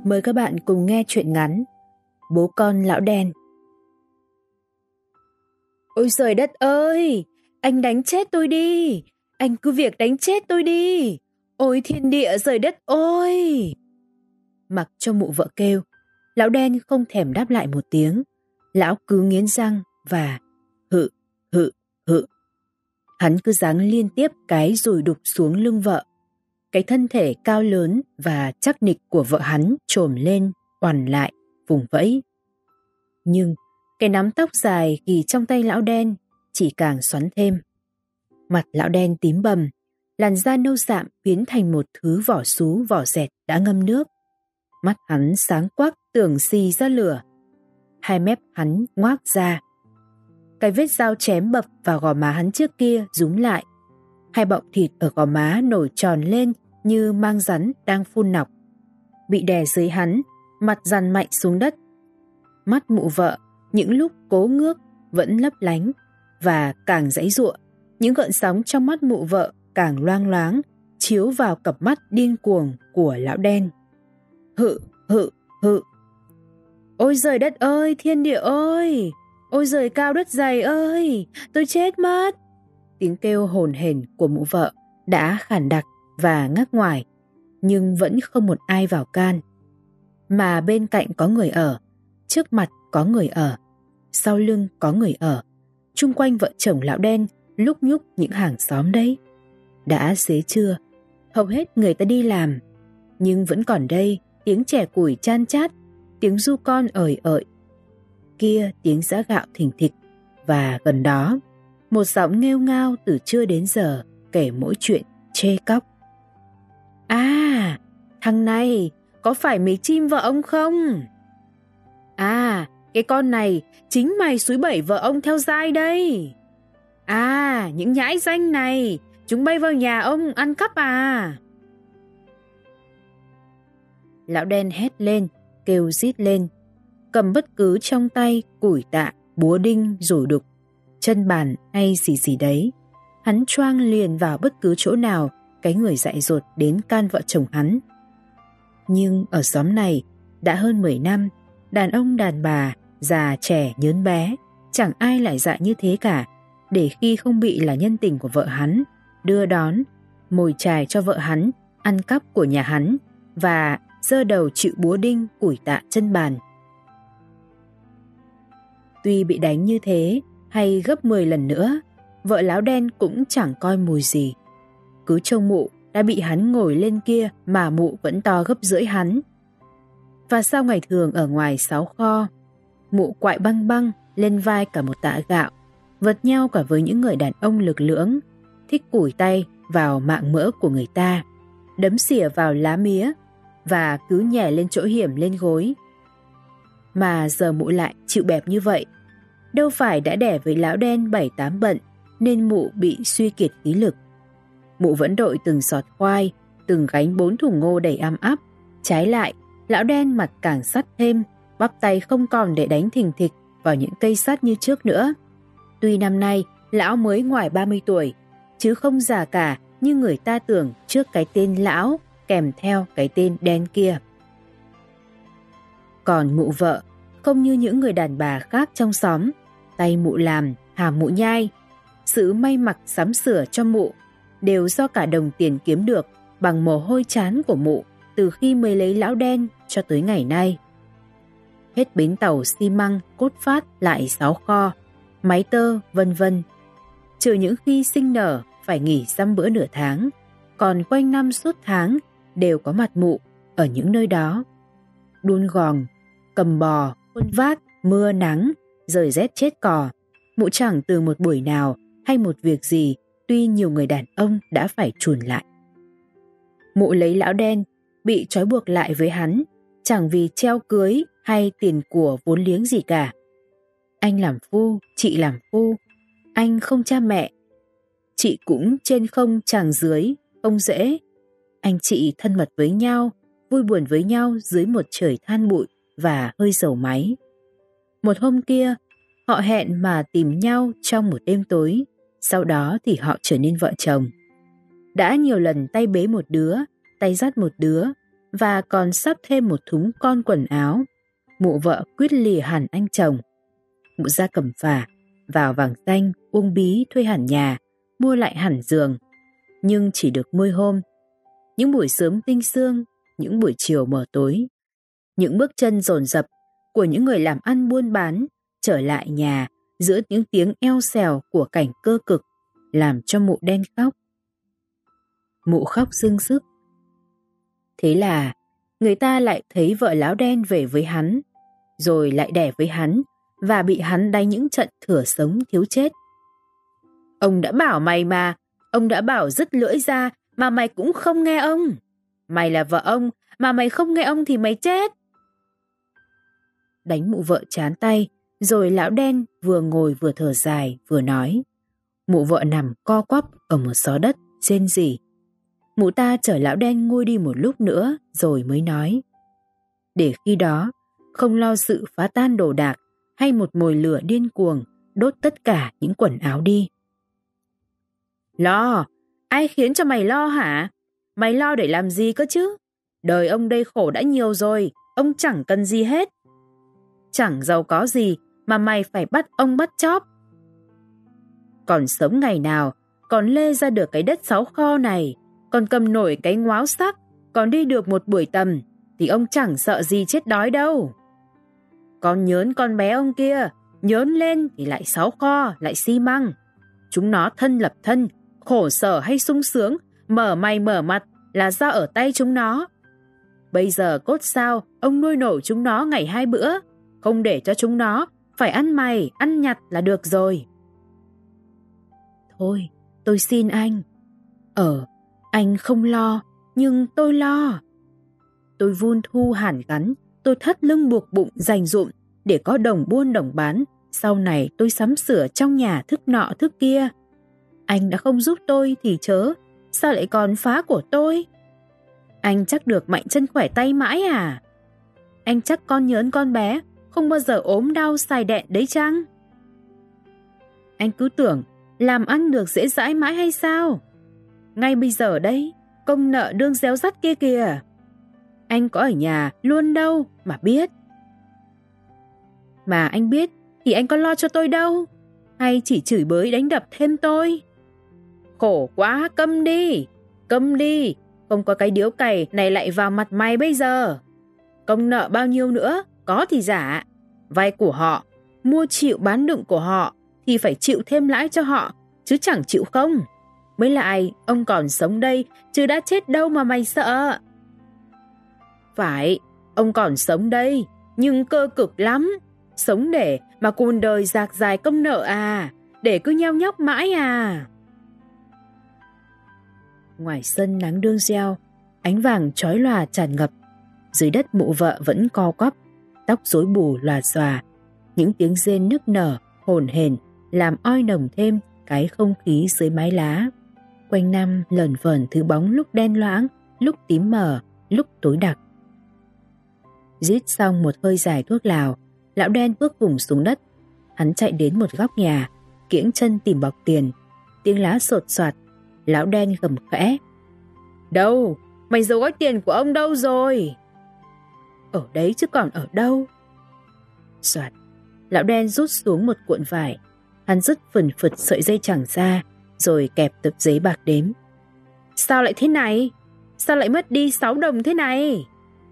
Mời các bạn cùng nghe truyện ngắn Bố con lão đen. Ôi trời đất ơi, anh đánh chết tôi đi, anh cứ việc đánh chết tôi đi. Ôi thiên địa trời đất ơi. Mặc cho mụ vợ kêu, lão đen không thèm đáp lại một tiếng. Lão cứ nghiến răng và hự hự hự. Hắn cứ giáng liên tiếp cái rồi đục xuống lưng vợ. Cái thân thể cao lớn và chắc nịch của vợ hắn trồm lên, oằn lại, vùng vẫy. Nhưng cái nắm tóc dài ghì trong tay lão đen chỉ càng xoắn thêm. Mặt lão đen tím bầm, làn da nâu sạm biến thành một thứ vỏ sú vỏ dẹt đã ngâm nước. Mắt hắn sáng quắc tưởng xì ra lửa. Hai mép hắn ngoác ra. Cái vết dao chém bập vào gò má hắn trước kia rúm lại. Hai bọng thịt ở gò má nổi tròn lên như mang rắn đang phun nọc. Bị đè dưới hắn, mặt dằn mạnh xuống đất. Mắt mụ vợ những lúc cố ngước vẫn lấp lánh, và càng giãy giụa, những gợn sóng trong mắt mụ vợ càng loang loáng, chiếu vào cặp mắt điên cuồng của lão đen. Hự hự hự. Ôi giời đất ơi, thiên địa ơi, ôi giời cao đất dày ơi, tôi chết mất. Tiếng kêu hồn hển của mụ vợ đã khản đặc và ngắc ngoải, nhưng vẫn không một ai vào can. Mà bên cạnh có người ở, trước mặt có người ở, sau lưng có người ở. Chung quanh vợ chồng lão đen lúc nhúc những hàng xóm đấy. Đã xế trưa, hầu hết người ta đi làm, nhưng vẫn còn đây tiếng chè củi chan chát, tiếng ru con ời ợi. Kia tiếng giã gạo thình thịch, và gần đó một giọng nghêu ngao từ trưa đến giờ kể mỗi chuyện chê cóc. À, thằng này có phải mày chim vợ ông không? À, cái con này chính mày xúi bẩy vợ ông theo dai đây. À, những nhãi danh này, chúng bay vào nhà ông ăn cắp à? Lão đen hét lên, kêu rít lên, cầm bất cứ trong tay củi tạ, búa đinh, rổ đục, chân bàn hay gì gì đấy. Hắn choang liền vào bất cứ chỗ nào cái người dại dột đến can vợ chồng hắn. Nhưng ở xóm này đã hơn 10 năm, đàn ông đàn bà, già trẻ nhớn bé, chẳng ai lại dại như thế cả, để khi không bị là nhân tình của vợ hắn, đưa đón, mồi chài cho vợ hắn, ăn cắp của nhà hắn, và giơ đầu chịu búa đinh, củi tạ chân bàn. Tuy bị đánh như thế, hay gấp 10 lần nữa, vợ lão đen cũng chẳng coi mùi gì. Cứ trông mụ đã bị hắn ngồi lên kia mà mụ vẫn to gấp rưỡi hắn. Và sau ngày thường ở ngoài sáu kho, mụ quại băng băng lên vai cả một tạ gạo, vật nhau cả với những người đàn ông lực lưỡng, thích củi tay vào mạng mỡ của người ta, đấm xỉa vào lá mía, và cứ nhè lên chỗ hiểm lên gối. Mà giờ mụ lại chịu bẹp như vậy. Đâu phải đã đẻ với lão đen 7-8 bận nên mụ bị suy kiệt khí lực. Mụ vẫn đội từng giọt khoai, từng gánh 4 thùng ngô đầy am ắp. Trái lại, lão đen mặt càng sắt thêm, bắp tay không còn để đánh thình thịch vào những cây sắt như trước nữa. Tuy năm nay lão mới ngoài 30 tuổi, chứ không già cả như người ta tưởng trước cái tên lão kèm theo cái tên đen kia. Còn mụ vợ, không như những người đàn bà khác trong xóm, tay mụ làm, hàm mụ nhai. Sự may mặc sắm sửa cho mụ đều do cả đồng tiền kiếm được bằng mồ hôi trán của mụ từ khi mới lấy lão đen cho tới ngày nay. Hết bến tàu xi măng, cốt phát lại 6 kho, máy tơ, vân vân. Trừ những khi sinh nở phải nghỉ dăm bữa nửa tháng, còn quanh năm suốt tháng đều có mặt mụ ở những nơi đó. Đun gòn, cầm bò, khuân vác, mưa nắng, rời rét chết cò, mụ chẳng từ một buổi nào hay một việc gì tuy nhiều người đàn ông đã phải chùn lại. Mụ lấy lão đen, bị trói buộc lại với hắn, chẳng vì treo cưới hay tiền của vốn liếng gì cả. Anh làm phu, chị làm phu, anh không cha mẹ, chị cũng trên không chàng dưới, ông rể. Anh chị thân mật với nhau, vui buồn với nhau dưới một trời than bụi và hơi dầu máy. Một hôm kia, họ hẹn mà tìm nhau trong một đêm tối, sau đó thì họ trở nên vợ chồng. Đã nhiều lần tay bế một đứa, tay dắt một đứa, và còn sắp thêm một thúng con quần áo. Mụ vợ quyết lìa hẳn anh chồng. Mụ ra Cẩm Phả, vào Vàng Tanh, Uông Bí thuê hẳn nhà, mua lại hẳn giường. Nhưng chỉ được 10 hôm. Những buổi sớm tinh sương, những buổi chiều mờ tối, những bước chân dồn dập của những người làm ăn buôn bán trở lại nhà giữa những tiếng eo xèo của cảnh cơ cực làm cho mụ đen khóc. Mụ khóc sưng sức. Thế là người ta lại thấy vợ Lão Đen về với hắn, rồi lại đẻ với hắn và bị hắn đánh những trận thừa sống thiếu chết. Ông đã bảo mày mà, ông đã bảo dứt lưỡi ra mà mày cũng không nghe ông. Mày là vợ ông mà mày không nghe ông thì mày chết. Đánh mụ vợ chán tay, rồi Lão Đen vừa ngồi vừa thở dài vừa nói. Mụ vợ nằm co quắp ở một xó đất rên rỉ. Mụ ta chở Lão Đen nguôi đi một lúc nữa rồi mới nói. Để khi đó không lo sự phá tan đồ đạc hay một mồi lửa điên cuồng đốt tất cả những quần áo đi. Lo? Ai khiến cho mày lo hả? Mày lo để làm gì cơ chứ? Đời ông đây khổ đã nhiều rồi, ông chẳng cần gì hết. Chẳng giàu có gì mà mày phải bắt ông bắt chóp. Còn sống ngày nào, còn lê ra được cái đất 6 kho này, còn cầm nổi cái ngói sắc, còn đi được một buổi tầm, thì ông chẳng sợ gì chết đói đâu. Con nhớn con bé ông kia, nhớn lên thì lại 6 kho, lại xi măng. Chúng nó thân lập thân, khổ sở hay sung sướng, mở mày mở mặt là do ở tay chúng nó. Bây giờ cốt sao ông nuôi nổi chúng nó ngày 2 bữa, không để cho chúng nó phải ăn mày, ăn nhặt là được rồi. Thôi, tôi xin anh. Anh không lo, nhưng tôi lo. Tôi vun thu hàn gắn, tôi thắt lưng buộc bụng dành dụm để có đồng buôn đồng bán. Sau này tôi sắm sửa trong nhà thức nọ thức kia. Anh đã không giúp tôi thì chớ, sao lại còn phá của tôi? Anh chắc được mạnh chân khỏe tay mãi à? Anh chắc con nhớn con bé không bao giờ ốm đau xài đẹn đấy chăng? Anh cứ tưởng làm ăn được dễ dãi mãi hay sao? Ngay bây giờ đây, công nợ đương réo rắt kia kìa. Anh có ở nhà luôn đâu mà biết. Mà anh biết thì anh có lo cho tôi đâu, hay chỉ chửi bới đánh đập thêm tôi? Khổ quá, câm đi, không có cái điếu cày này lại vào mặt mày bây giờ. Công nợ bao nhiêu nữa, có thì giả. Vay của họ, mua chịu bán đựng của họ thì phải chịu thêm lãi cho họ, chứ chẳng chịu không. Mới lại, ông còn sống đây, chứ đã chết đâu mà mày sợ. Phải, ông còn sống đây, nhưng cơ cực lắm. Sống để mà cuộc đời dạc dài công nợ à, để cứ nheo nhóc mãi à. Ngoài sân nắng đương reo, ánh vàng chói lòa tràn ngập. Dưới đất mụ vợ vẫn co quắp, tóc rối bù lòa xòa. Những tiếng rên nức nở, hổn hển làm oi nồng thêm cái không khí dưới mái lá. Quanh năm lởn vởn thứ bóng lúc đen loãng, lúc tím mờ, lúc tối đặc. Rít xong một hơi dài thuốc lào, Lão Đen bước vùng xuống đất. Hắn chạy đến một góc nhà, kiễng chân tìm bọc tiền. Tiếng lá sột soạt, Lão Đen gầm khẽ. Đâu? Mày giấu gói tiền của ông đâu rồi? Ở đấy chứ còn ở đâu? Soạt, Lão Đen rút xuống một cuộn vải. Hắn dứt phừng phực sợi dây chằng ra, rồi kẹp tập giấy bạc đếm. Sao lại thế này? Sao lại mất đi 6 đồng thế này?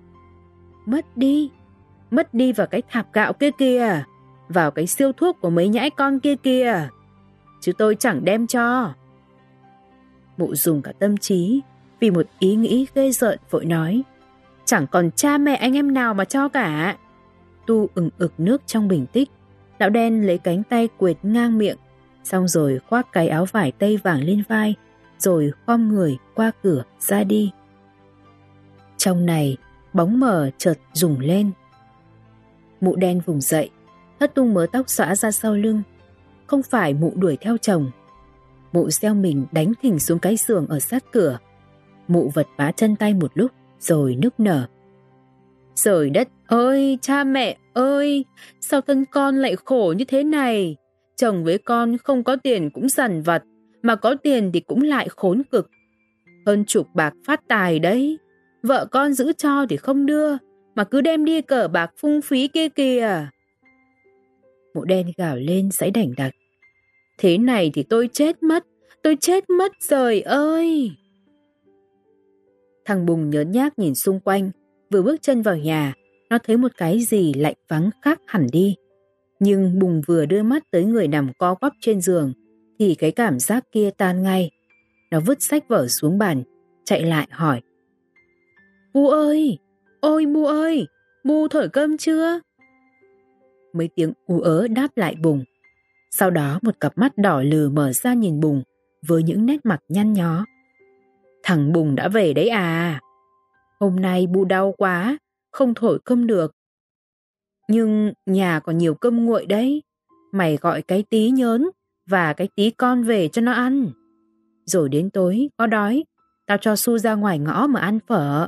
Mất đi vào cái thạp gạo kia kìa, vào cái siêu thuốc của mấy nhãi con kia kìa, chứ tôi chẳng đem cho. Mụ dùng cả tâm trí vì một ý nghĩ ghê rợn vội nói. Chẳng còn cha mẹ anh em nào mà cho cả. Tu ừng ực nước trong bình tích. Lão Đen lấy cánh tay quệt ngang miệng, xong rồi khoác cái áo vải tây vàng lên vai, rồi khom người qua cửa ra đi. Trong này bóng mờ chợt rùng lên. Mụ Đen vùng dậy, hất tung mớ tóc xõa ra sau lưng. Không phải mụ đuổi theo chồng. Mụ gieo mình đánh thình xuống cái giường ở sát cửa. Mụ vật vã chân tay một lúc rồi nức nở. Trời đất ơi, cha mẹ ơi, sao thân con lại khổ như thế này? Chồng với con không có tiền cũng dằn vặt, mà có tiền thì cũng lại khốn cực. Hơn chục bạc phát tài đấy. Vợ con giữ cho thì không đưa, mà cứ đem đi cờ bạc phung phí kia kìa. Mụ đen gào lên giãy đành đạch. Thế này thì tôi chết mất rồi ơi. Thằng Bùng nhớn nhác nhìn xung quanh, vừa bước chân vào nhà, nó thấy một cái gì lạnh vắng khác hẳn đi. Nhưng Bùng vừa đưa mắt tới người nằm co quắp trên giường, thì cái cảm giác kia tan ngay. Nó vứt sách vở xuống bàn, chạy lại hỏi. Bu ơi, ôi Bu ơi, Bu thổi cơm chưa? Mấy tiếng ú ớ đáp lại Bùng. Sau đó một cặp mắt đỏ lừ mở ra nhìn Bùng với những nét mặt nhăn nhó. Thằng Bùng đã về đấy à? Hôm nay Bu đau quá, không thổi cơm được. Nhưng nhà còn nhiều cơm nguội đấy. Mày gọi cái tí nhớn và cái tí con về cho nó ăn. Rồi đến tối có đói, tao cho Su ra ngoài ngõ mà ăn phở.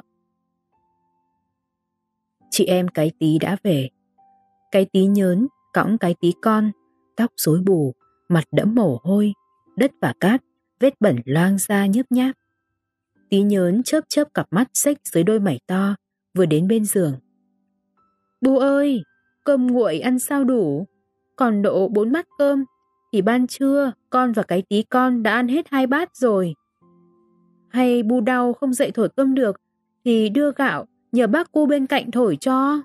Chị em cái tí đã về. Cái tí nhớn cõng cái tí con, tóc rối bù, mặt đẫm mồ hôi, đất và cát, vết bẩn loang ra nhớp nháp. Tí nhớn chớp chớp cặp mắt xếch dưới đôi mày to, vừa đến bên giường. Bu ơi, cơm nguội ăn sao đủ? Còn độ 4 bát cơm, thì ban trưa con và cái tí con đã ăn hết 2 bát rồi. Hay Bu đau không dậy thổi cơm được, thì đưa gạo nhờ bác cu bên cạnh thổi cho.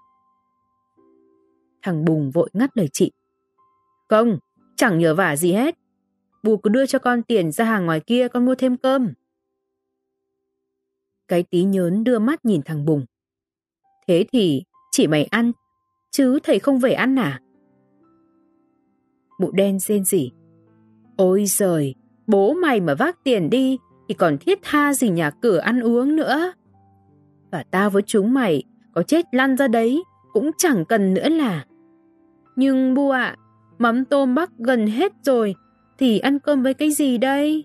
Thằng Bùng vội ngắt lời chị. Không, chẳng nhờ vả gì hết. Bu cứ đưa cho con tiền ra hàng ngoài kia con mua thêm cơm. Cái tí nhớn đưa mắt nhìn thằng Bùng. Thế thì chỉ mày ăn, chứ thầy không về ăn à? Mụ đen rên rỉ. Ôi giời, bố mày mà vác tiền đi thì còn thiết tha gì nhà cửa ăn uống nữa. Và tao với chúng mày có chết lăn ra đấy cũng chẳng cần nữa là. Nhưng Bu ạ, mắm tôm bắc gần hết rồi thì ăn cơm với cái gì đây?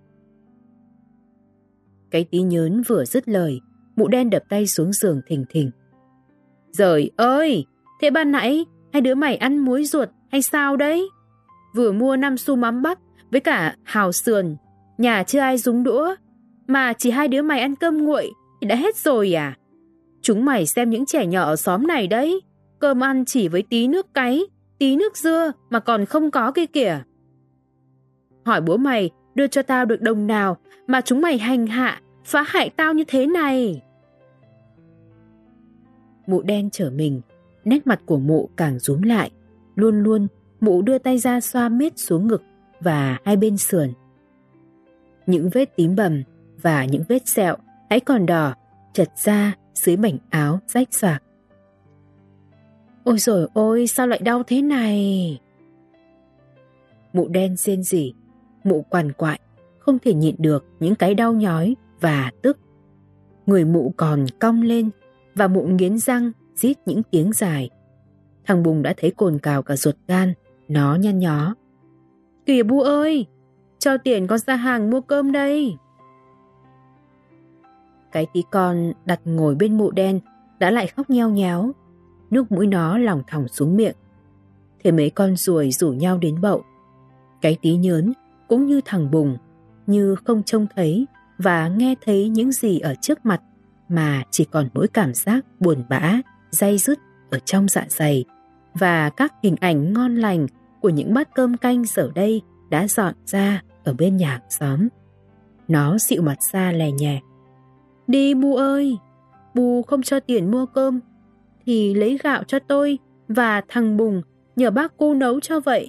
Cái tí nhớn vừa dứt lời, mụ đen đập tay xuống giường thình thình. Giời ơi, thế ban nãy hai đứa mày ăn muối ruột hay sao đấy? Vừa mua 5 xu mắm bắc với cả hào sườn, nhà chưa ai dúng đũa, mà chỉ hai đứa mày ăn cơm nguội thì đã hết rồi à? Chúng mày xem những trẻ nhỏ ở xóm này đấy, cơm ăn chỉ với tí nước cáy, tí nước dưa mà còn không có kia kìa. Hỏi bố mày đưa cho tao được đồng nào mà chúng mày hành hạ, phá hại tao như thế này. Mụ đen trở mình, nét mặt của mụ càng rúm lại. Luôn luôn mụ đưa tay ra xoa miết xuống ngực và hai bên sườn. Những vết tím bầm và những vết sẹo hãy còn đỏ chật ra dưới mảnh áo rách rạc. Ôi dồi ôi, sao lại đau thế này? Mụ đen rên rỉ, mụ quằn quại, không thể nhịn được những cái đau nhói và tức. Người mụ còn cong lên và mụ nghiến răng rít những tiếng dài. Thằng Bùng đã thấy cồn cào cả ruột gan, nó nhăn nhó. Kìa Bu ơi, cho tiền con ra hàng mua cơm đây. Cái tí con đặt ngồi bên mụ đen đã lại khóc nheo nháo, nước mũi nó lỏng thỏng xuống miệng. Thế mấy con ruồi rủ nhau đến bậu. Cái tí nhớn cũng như thằng Bùng, như không trông thấy và nghe thấy những gì ở trước mặt, mà chỉ còn mỗi cảm giác buồn bã, day dứt ở trong dạ dày, và các hình ảnh ngon lành của những bát cơm canh giờ đây đã dọn ra ở bên nhà hàng xóm. Nó xịu mặt ra lè nhè. Đi Bu ơi, Bu không cho tiền mua cơm thì lấy gạo cho tôi và thằng Bùng nhờ bác cô nấu cho vậy.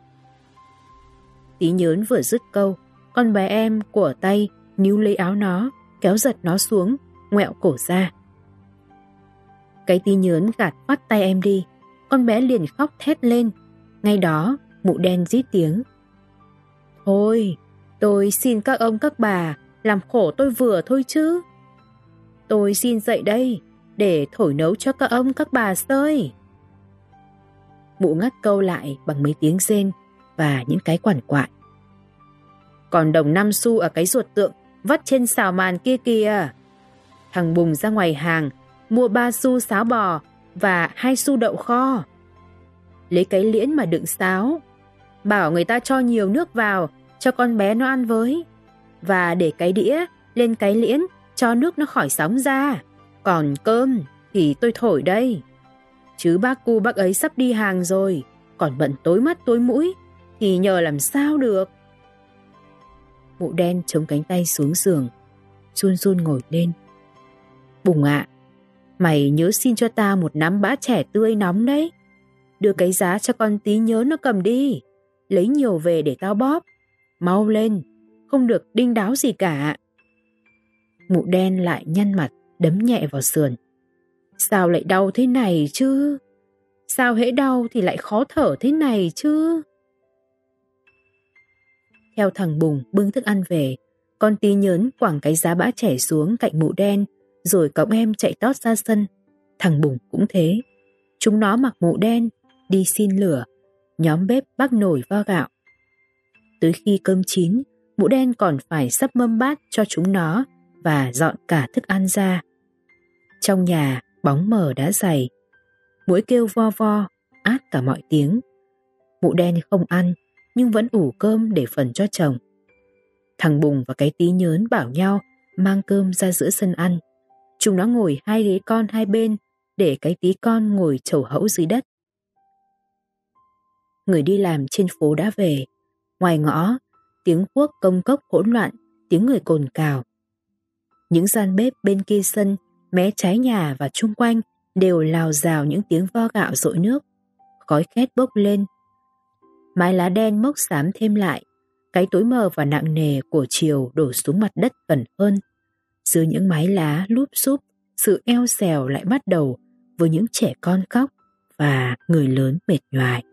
Tí nhớn vừa dứt câu, con bé em của tay níu lấy áo nó, kéo giật nó xuống, ngoẹo cổ ra. Cái tí nhớn gạt phát tay em đi, con bé liền khóc thét lên. Ngay đó mụ đen rít tiếng. Thôi, tôi xin các ông các bà làm khổ tôi vừa thôi chứ. Tôi xin dậy đây để thổi nấu cho các ông các bà sơi. Mụ ngắt câu lại bằng mấy tiếng rên và những cái quằn quại. Còn đồng 5 xu ở cái ruột tượng vắt trên xào màn kia kìa. Thằng Bùng ra ngoài hàng mua 3 xu sáo bò và 2 xu đậu kho. Lấy cái liễn mà đựng sáo, bảo người ta cho nhiều nước vào cho con bé nó ăn với, và để cái đĩa lên cái liễn cho nước nó khỏi sóng ra. Còn cơm thì tôi thổi đây. Chứ bác cu bác ấy sắp đi hàng rồi, còn bận tối mắt tối mũi thì nhờ làm sao được. Mụ đen chống cánh tay xuống giường, run run ngồi lên. Bùng ạ, mày nhớ xin cho ta một nắm bã chè tươi nóng đấy. Đưa cái giá cho con tí nhớ nó cầm đi. Lấy nhiều về để tao bóp. Mau lên, không được đinh đáo gì cả. Mụ đen lại nhăn mặt, đấm nhẹ vào sườn. Sao lại đau thế này chứ? Sao hễ đau thì lại khó thở thế này chứ? Theo thằng Bùng bưng thức ăn về, con tí nhớn quẳng cái giá bã chè xuống cạnh mụ đen, rồi cõng em chạy tót ra sân. Thằng Bùng cũng thế. Chúng nó mặc mụ đen, đi xin lửa, nhóm bếp bắc nồi vo gạo. Tới khi cơm chín, mụ đen còn phải sắp mâm bát cho chúng nó và dọn cả thức ăn ra. Trong nhà, bóng mờ đã dày. Muỗi kêu vo vo, át cả mọi tiếng. Mụ đen không ăn, nhưng vẫn ủ cơm để phần cho chồng. Thằng Bùng và cái tí nhớn bảo nhau mang cơm ra giữa sân ăn. Chúng nó ngồi hai ghế con hai bên, để cái tí con ngồi chầu hẫu dưới đất. Người đi làm trên phố đã về. Ngoài ngõ, tiếng cuốc công cốc hỗn loạn, tiếng người cồn cào. Những gian bếp bên kia sân, mé trái nhà và chung quanh đều lào rào những tiếng vo gạo dội nước. Khói khét bốc lên. Mái lá đen mốc xám thêm lại. Cái tối mờ và nặng nề của chiều đổ xuống mặt đất gần hơn. Dưới những mái lá lúp xúp, sự eo xèo lại bắt đầu với những trẻ con khóc và người lớn mệt nhoài.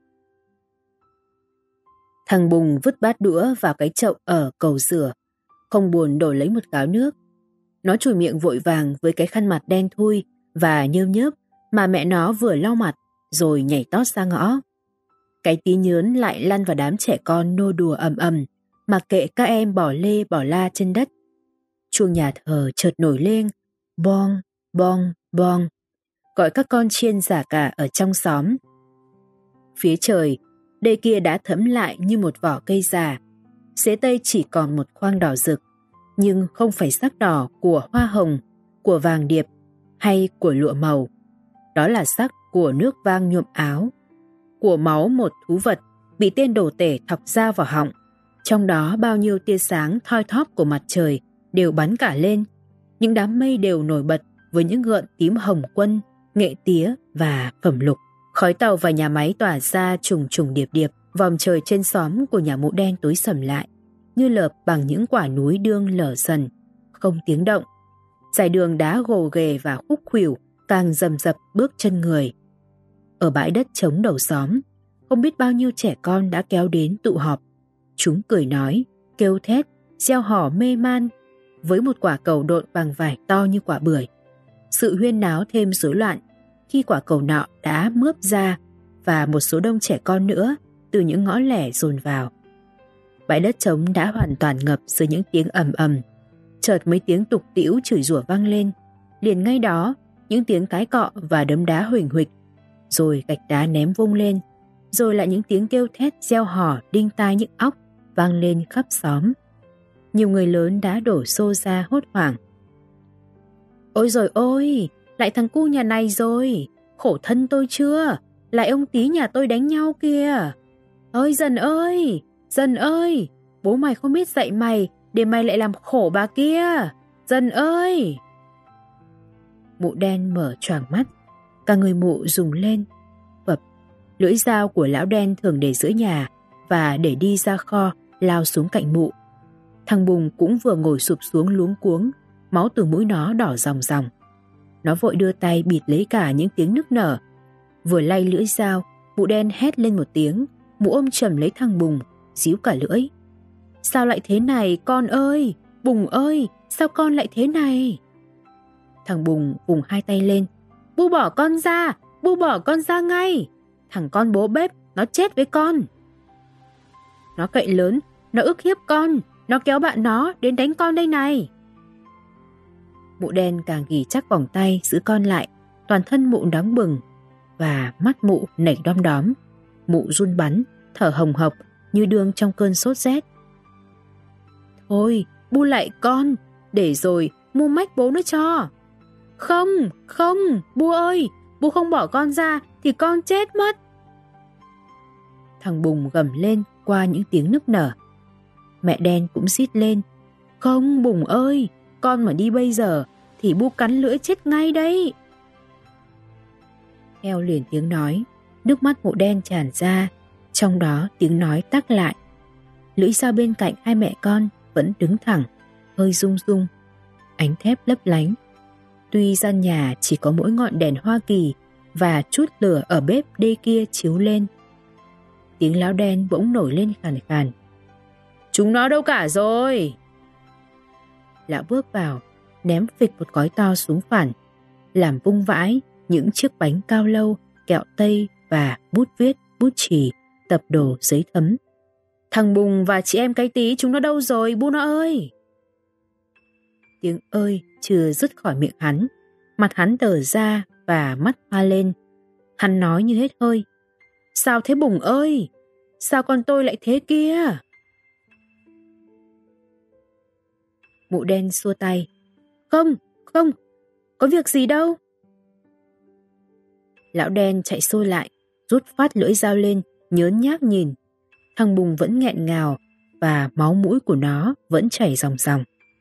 Thằng Bùng vứt bát đũa vào cái chậu ở cầu rửa, không buồn đổ lấy một gáo nước. Nó chùi miệng vội vàng với cái khăn mặt đen thui và nhơm nhớp mà mẹ nó vừa lau mặt rồi nhảy tót ra ngõ. Cái tí nhớn lại lăn vào đám trẻ con nô đùa ầm ầm, mặc kệ các em bỏ lê bỏ la trên đất. Chuông nhà thờ chợt nổi lên, bong, bong, bong, gọi các con chiên giả cả ở trong xóm. Phía trời, đê kia đã thẫm lại như một vỏ cây già. Xế tây chỉ còn một khoang đỏ rực, nhưng không phải sắc đỏ của hoa hồng, của vàng điệp hay của lụa màu. Đó là sắc của nước vang nhuộm áo, của máu một thú vật bị tên đồ tể thọc dao vào họng. Trong đó bao nhiêu tia sáng thoi thóp của mặt trời đều bắn cả lên. Những đám mây đều nổi bật với những gợn tím hồng quân, nghệ tía và phẩm lục. Khói tàu và nhà máy tỏa ra trùng trùng điệp điệp. Vòng trời trên xóm của nhà mụ đen tối sầm lại, như lợp bằng những quả núi đương lở dần, không tiếng động. Dải đường đá gồ ghề và khúc khuỷu càng rầm rập bước chân người. Ở bãi đất trống đầu xóm, không biết bao nhiêu trẻ con đã kéo đến tụ họp. Chúng cười nói, kêu thét, reo hò mê man với một quả cầu độn bằng vải to như quả bưởi. Sự huyên náo thêm rối loạn khi quả cầu nọ đã mướp ra và một số đông trẻ con nữa từ những ngõ lẻ dồn vào. Bãi đất trống đã hoàn toàn ngập dưới những tiếng ầm ầm. Chợt mấy tiếng tục tĩu chửi rủa vang lên, liền ngay đó những tiếng cái cọ và đấm đá huỳnh huỵch, rồi gạch đá ném vung lên, rồi lại những tiếng kêu thét reo hò đinh tai nhức óc vang lên khắp xóm. Nhiều người lớn đã đổ xô ra hốt hoảng. Ôi rồi ôi, lại thằng cu nhà này rồi, khổ thân tôi chưa, lại ông tí nhà tôi đánh nhau kìa. Ôi Dần ơi, bố mày không biết dạy mày để mày lại làm khổ bà kia. Dần ơi. Mụ đen mở choàng mắt, cả người mụ rùng lên. Phập, lưỡi dao của lão đen thường để giữa nhà và để đi ra kho lao xuống cạnh mụ. Thằng Bùng cũng vừa ngồi sụp xuống luống cuống, máu từ mũi nó đỏ ròng ròng. Nó vội đưa tay bịt lấy cả những tiếng nức nở. Vừa lay lưỡi dao, mụ đen hét lên một tiếng, mụ ôm chầm lấy thằng Bùng, díu cả lưỡi. Sao lại thế này con ơi, Bùng ơi, sao con lại thế này? Thằng Bùng vùng hai tay lên. Bu bỏ con ra ngay. Thằng con bố bếp, nó chết với con. Nó cậy lớn, nó ức hiếp con, nó kéo bạn nó đến đánh con đây này. Mụ đen càng ghì chắc vòng tay giữ con lại, toàn thân mụ nóng bừng và mắt mụ nảy đom đóm. Mụ run bắn, thở hồng hộc như đương trong cơn sốt rét. Thôi, bu lại con, để rồi mua mách bố nó cho. Không, không, Bu ơi, Bu không bỏ con ra thì con chết mất. Thằng Bùng gầm lên qua những tiếng nức nở. Mẹ đen cũng rít lên. Không Bùng ơi, con mà đi bây giờ thì Bu cắn lưỡi chết ngay đấy. Theo liền tiếng nói, nước mắt mụ đen tràn ra, trong đó tiếng nói tắc lại. Lưỡi dao bên cạnh hai mẹ con vẫn đứng thẳng, hơi rung rung, ánh thép lấp lánh. Tuy gian nhà chỉ có mỗi ngọn đèn Hoa Kỳ và chút lửa ở bếp đê kia chiếu lên. Tiếng Lão Đen bỗng nổi lên khàn khàn. Chúng nó đâu cả rồi? Lão bước vào, ném phịch một gói to xuống phản, làm vung vãi những chiếc bánh cao lâu, kẹo tây và bút viết, bút chì, tập đồ giấy thấm. Thằng Bùng và chị em cái Tí chúng nó đâu rồi, Bu nó ơi? Tiếng ơi chưa dứt khỏi miệng hắn, mặt hắn đờ ra và mắt hoa lên. Hắn nói như hết hơi. Sao thế Bùng ơi? Sao con tôi lại thế kia? Mụ đen xua tay. Không, không, có việc gì đâu. Lão đen chạy xôi lại, rút phát lưỡi dao lên, nhớn nhác nhìn. Thằng Bùng vẫn nghẹn ngào và máu mũi của nó vẫn chảy ròng ròng.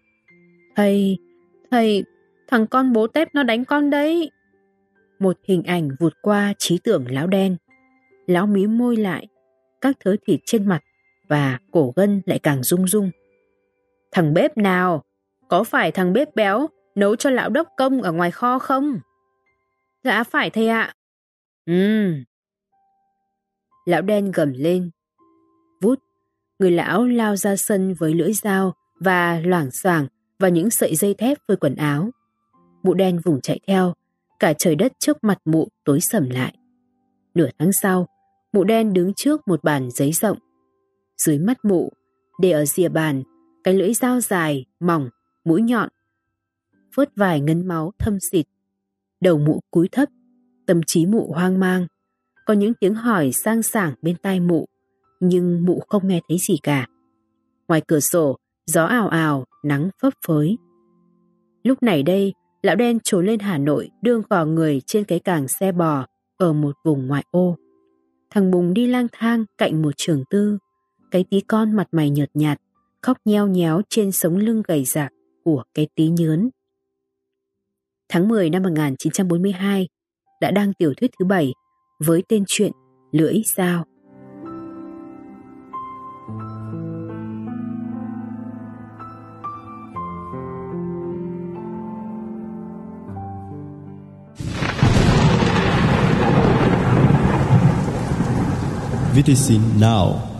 Thầy, thằng con bố tép nó đánh con đấy. Một hình ảnh vụt qua trí tưởng lão đen. Lão mí môi lại, các thớ thịt trên mặt và cổ gân lại càng rung rung. Thằng bếp nào? Có phải thằng bếp béo nấu cho lão đốc công ở ngoài kho không? Dạ phải thầy ạ. Lão đen gầm lên. Vút, người lão lao ra sân với lưỡi dao và loảng xoảng vào những sợi dây thép với quần áo. Mụ đen vùng chạy theo, cả trời đất trước mặt mụ tối sầm lại. Nửa tháng sau, mụ đen đứng trước một bàn giấy rộng. Dưới mắt mụ, để ở rìa bàn, cái lưỡi dao dài, mỏng, mũi nhọn, phớt vài ngấn máu thâm xịt. Đầu mụ cúi thấp, tâm trí mụ hoang mang. Có những tiếng hỏi sang sảng bên tai mụ, nhưng mụ không nghe thấy gì cả. Ngoài cửa sổ, gió ào ào, nắng phấp phới. Lúc này đây, lão đen trốn lên Hà Nội đương gò người trên cái cảng xe bò ở một vùng ngoại ô. Thằng Bùng đi lang thang cạnh một trường tư. Cái Tí con mặt mày nhợt nhạt, khóc nheo nhéo trên sống lưng gầy rạc của cái Tí nhớn. Tháng 10 năm 1942 đã đăng tiểu thuyết thứ 7 với tên truyện Lưỡi Dao. VTC Now.